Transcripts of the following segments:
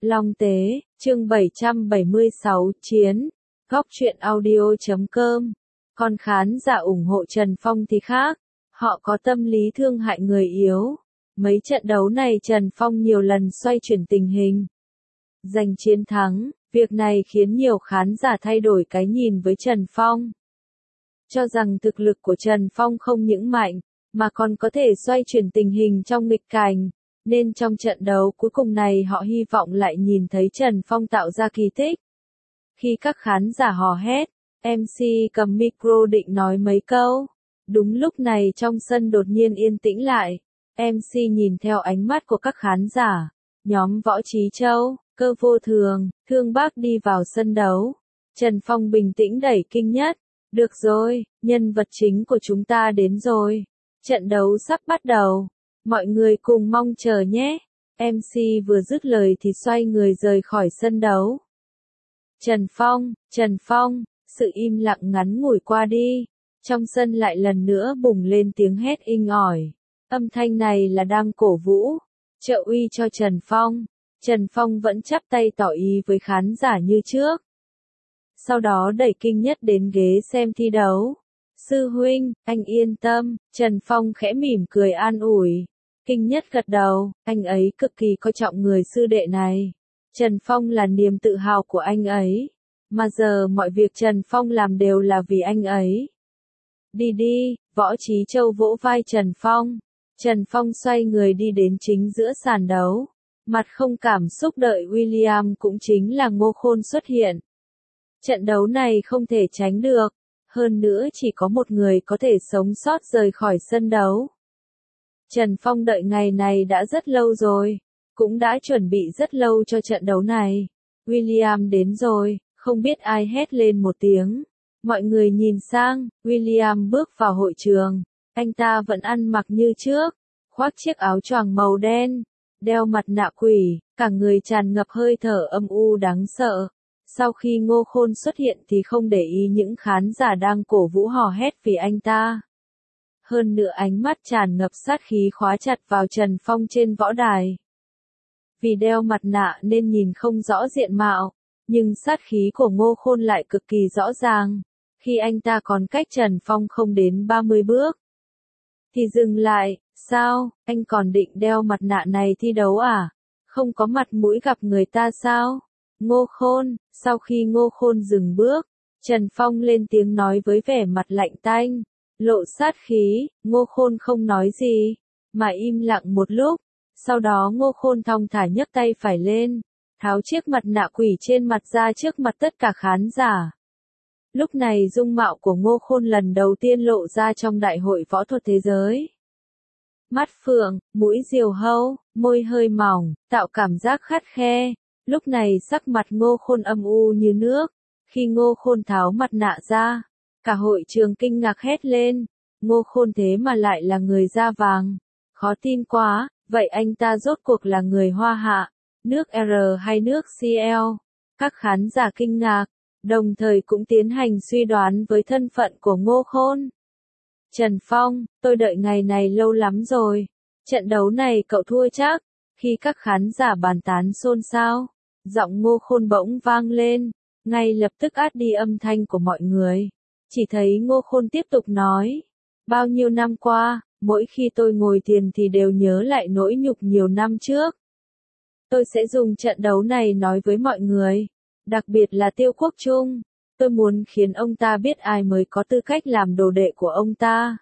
Long Tế, chương 776, Chiến, Góc truyện audio.com. Còn khán giả ủng hộ Trần Phong thì khác, họ có tâm lý thương hại người yếu. Mấy trận đấu này Trần Phong nhiều lần xoay chuyển tình hình, giành chiến thắng, việc này khiến nhiều khán giả thay đổi cái nhìn với Trần Phong. Cho rằng thực lực của Trần Phong không những mạnh, mà còn có thể xoay chuyển tình hình trong nghịch cảnh. Nên trong trận đấu cuối cùng này họ hy vọng lại nhìn thấy Trần Phong tạo ra kỳ tích. Khi các khán giả hò hét, MC cầm micro định nói mấy câu. Đúng lúc này trong sân đột nhiên yên tĩnh lại. MC nhìn theo ánh mắt của các khán giả. Nhóm Võ Trí Châu, Cơ Vô Thường, Thương Bác đi vào sân đấu. Trần Phong bình tĩnh đẩy Kinh Nhất. Được rồi, nhân vật chính của chúng ta đến rồi. Trận đấu sắp bắt đầu. Mọi người cùng mong chờ nhé. MC vừa dứt lời thì xoay người rời khỏi sân đấu. Trần Phong, sự im lặng ngắn ngủi qua đi. Trong sân lại lần nữa bùng lên tiếng hét inh ỏi. Âm thanh này là đang cổ vũ, trợ uy cho Trần Phong. Trần Phong vẫn chắp tay tỏ ý với khán giả như trước. Sau đó đẩy Kinh Nhất đến ghế xem thi đấu. Sư huynh, anh yên tâm, Trần Phong khẽ mỉm cười an ủi. Kinh Nhất gật đầu, anh ấy cực kỳ coi trọng người sư đệ này. Trần Phong là niềm tự hào của anh ấy. Mà giờ mọi việc Trần Phong làm đều là vì anh ấy. Đi đi, Võ Trí Châu vỗ vai Trần Phong. Trần Phong xoay người đi đến chính giữa sàn đấu. Mặt không cảm xúc đợi William cũng chính là Ngô Khôn xuất hiện. Trận đấu này không thể tránh được. Hơn nữa chỉ có một người có thể sống sót rời khỏi sân đấu. Trần Phong đợi ngày này đã rất lâu rồi. Cũng đã chuẩn bị rất lâu cho trận đấu này. William đến rồi, không biết ai hét lên một tiếng. Mọi người nhìn sang, William bước vào hội trường. Anh ta vẫn ăn mặc như trước, khoác chiếc áo choàng màu đen, đeo mặt nạ quỷ, cả người tràn ngập hơi thở âm u đáng sợ. Sau khi Ngô Khôn xuất hiện thì không để ý những khán giả đang cổ vũ hò hét vì anh ta. Hơn nữa ánh mắt tràn ngập sát khí khóa chặt vào Trần Phong trên võ đài. Vì đeo mặt nạ nên nhìn không rõ diện mạo, nhưng sát khí của Ngô Khôn lại cực kỳ rõ ràng. Khi anh ta còn cách Trần Phong không đến 30 bước, thì dừng lại. Sao, anh còn định đeo mặt nạ này thi đấu à? Không có mặt mũi gặp người ta sao? Ngô Khôn, sau khi Ngô Khôn dừng bước, Trần Phong lên tiếng nói với vẻ mặt lạnh tanh, lộ sát khí. Ngô Khôn không nói gì, mà im lặng một lúc. Sau đó Ngô Khôn thong thả nhấc tay phải lên, tháo chiếc mặt nạ quỷ trên mặt ra trước mặt tất cả khán giả. Lúc này dung mạo của Ngô Khôn lần đầu tiên lộ ra trong Đại hội Võ thuật Thế giới. Mắt phượng, mũi diều hâu, môi hơi mỏng, tạo cảm giác khắt khe. Lúc này sắc mặt Ngô Khôn âm u như nước. Khi Ngô Khôn tháo mặt nạ ra, cả hội trường kinh ngạc hét lên. Ngô Khôn thế mà lại là người da vàng. Khó tin quá, vậy anh ta rốt cuộc là người Hoa Hạ, nước R hay nước CL? Các khán giả kinh ngạc, đồng thời cũng tiến hành suy đoán với thân phận của Ngô Khôn. Trần Phong, tôi đợi ngày này lâu lắm rồi. Trận đấu này cậu thua chắc. Khi các khán giả bàn tán xôn xao, giọng Ngô Khôn bỗng vang lên, ngay lập tức át đi âm thanh của mọi người. Chỉ thấy Ngô Khôn tiếp tục nói, bao nhiêu năm qua, mỗi khi tôi ngồi thiền thì đều nhớ lại nỗi nhục nhiều năm trước. Tôi sẽ dùng trận đấu này nói với mọi người, đặc biệt là Tiêu Quốc Trung. Tôi muốn khiến ông ta biết ai mới có tư cách làm đồ đệ của ông ta.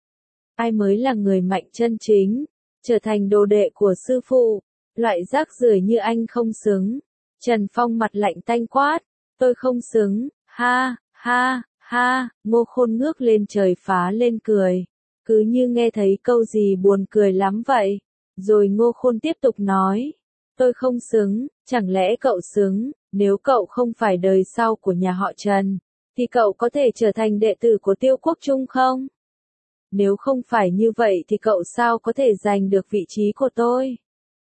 Ai mới là người mạnh chân chính, trở thành đồ đệ của sư phụ. Loại rác rưởi như anh không xứng. Trần Phong mặt lạnh tanh quát, tôi không xứng, ha, ha, ha. Ngô Khôn ngước lên trời phá lên cười. Cứ như nghe thấy câu gì buồn cười lắm vậy. Rồi Ngô Khôn tiếp tục nói, tôi không xứng, chẳng lẽ cậu xứng? Nếu cậu không phải đời sau của nhà họ Trần, thì cậu có thể trở thành đệ tử của Tiêu Quốc Trung không? Nếu không phải như vậy thì cậu sao có thể giành được vị trí của tôi?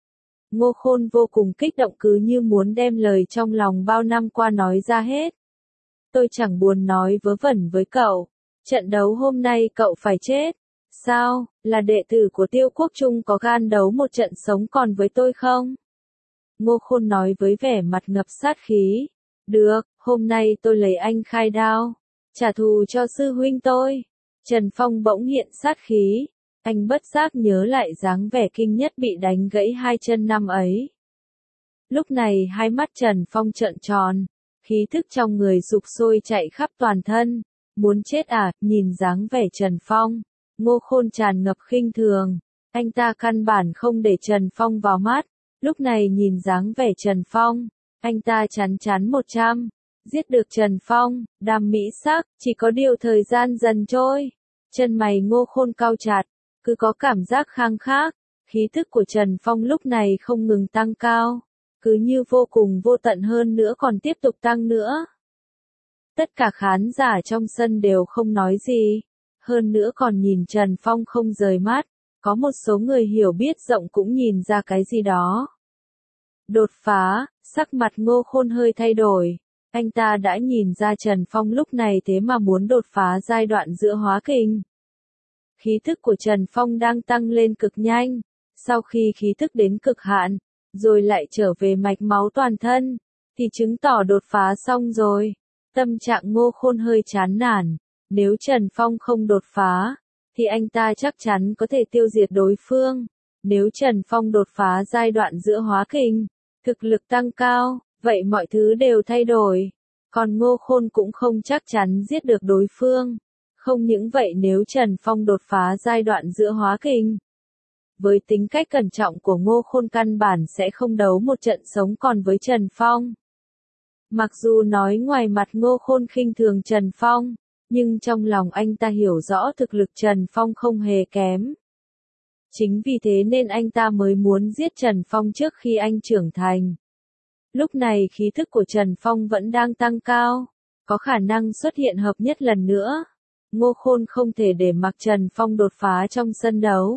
Ngô Khôn vô cùng kích động cứ như muốn đem lời trong lòng bao năm qua nói ra hết. Tôi chẳng buồn nói vớ vẩn với cậu. Trận đấu hôm nay cậu phải chết. Sao, là đệ tử của Tiêu Quốc Trung có gan đấu một trận sống còn với tôi không? Ngô Khôn nói với vẻ mặt ngập sát khí. Được, hôm nay tôi lấy anh khai đao, trả thù cho sư huynh tôi. Trần Phong bỗng hiện sát khí, anh bất giác nhớ lại dáng vẻ kinh nhất bị đánh gãy hai chân năm ấy. Lúc này hai mắt Trần Phong trợn tròn, khí thức trong người sục sôi chạy khắp toàn thân. Muốn chết à, nhìn dáng vẻ Trần Phong, Ngô Khôn tràn ngập khinh thường, anh ta căn bản không để Trần Phong vào mắt. Lúc này nhìn dáng vẻ Trần Phong, anh ta chắn chắn 100, giết được Trần Phong, đam mỹ sắc, chỉ có điều thời gian dần trôi. Chân mày Ngô Khôn cau chặt, cứ có cảm giác khang khác, khí thức của Trần Phong lúc này không ngừng tăng cao, cứ như vô cùng vô tận hơn nữa còn tiếp tục tăng nữa. Tất cả khán giả trong sân đều không nói gì, hơn nữa còn nhìn Trần Phong không rời mắt, có một số người hiểu biết rộng cũng nhìn ra cái gì đó. Đột phá, sắc mặt Ngô Khôn hơi thay đổi, anh ta đã nhìn ra Trần Phong lúc này thế mà muốn đột phá giai đoạn giữa hóa kình. Khí thức của Trần Phong đang tăng lên cực nhanh, sau khi khí thức đến cực hạn, rồi lại trở về mạch máu toàn thân, thì chứng tỏ đột phá xong rồi. Tâm trạng Ngô Khôn hơi chán nản, nếu Trần Phong không đột phá, thì anh ta chắc chắn có thể tiêu diệt đối phương. Nếu Trần Phong đột phá giai đoạn giữa hóa kình, thực lực tăng cao, vậy mọi thứ đều thay đổi. Còn Ngô Khôn cũng không chắc chắn giết được đối phương. Không những vậy nếu Trần Phong đột phá giai đoạn giữa hóa kình, với tính cách cẩn trọng của Ngô Khôn căn bản sẽ không đấu một trận sống còn với Trần Phong. Mặc dù nói ngoài mặt Ngô Khôn khinh thường Trần Phong, nhưng trong lòng anh ta hiểu rõ thực lực Trần Phong không hề kém. Chính vì thế nên anh ta mới muốn giết Trần Phong trước khi anh trưởng thành. Lúc này khí thức của Trần Phong vẫn đang tăng cao, có khả năng xuất hiện hợp nhất lần nữa. Ngô Khôn không thể để mặc Trần Phong đột phá trong sân đấu.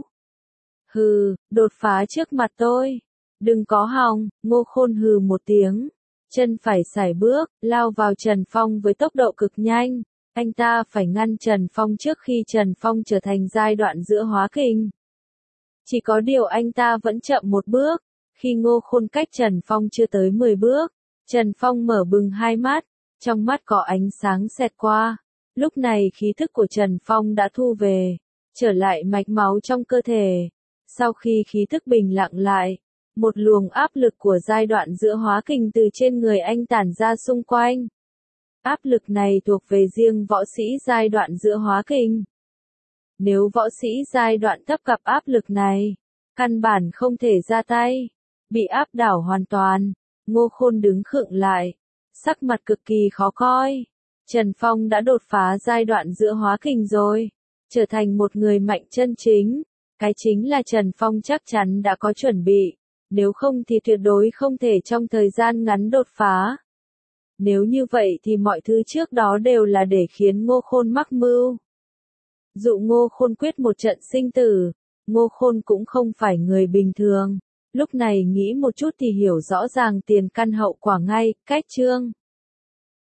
Hừ, đột phá trước mặt tôi. Đừng có hòng, Ngô Khôn hừ một tiếng. Chân phải sải bước, lao vào Trần Phong với tốc độ cực nhanh. Anh ta phải ngăn Trần Phong trước khi Trần Phong trở thành giai đoạn giữa hóa kình. Chỉ có điều anh ta vẫn chậm một bước. Khi Ngô Khôn cách Trần Phong chưa tới 10 bước, Trần Phong mở bừng hai mắt, trong mắt có ánh sáng xẹt qua. Lúc này khí thức của Trần Phong đã thu về, trở lại mạch máu trong cơ thể. Sau khi khí thức bình lặng lại, một luồng áp lực của giai đoạn giữa hóa kình từ trên người anh tản ra xung quanh. Áp lực này thuộc về riêng võ sĩ giai đoạn giữa hóa kình. Nếu võ sĩ giai đoạn thấp gặp áp lực này, căn bản không thể ra tay, bị áp đảo hoàn toàn. Ngô Khôn đứng khựng lại, sắc mặt cực kỳ khó coi. Trần Phong đã đột phá giai đoạn giữa hóa kình rồi, trở thành một người mạnh chân chính. Cái chính là Trần Phong chắc chắn đã có chuẩn bị, nếu không thì tuyệt đối không thể trong thời gian ngắn đột phá. Nếu như vậy thì mọi thứ trước đó đều là để khiến Ngô Khôn mắc mưu. Dụ Ngô Khôn quyết một trận sinh tử, Ngô Khôn cũng không phải người bình thường. Lúc này nghĩ một chút thì hiểu rõ ràng tiền căn hậu quả ngay, cách chương.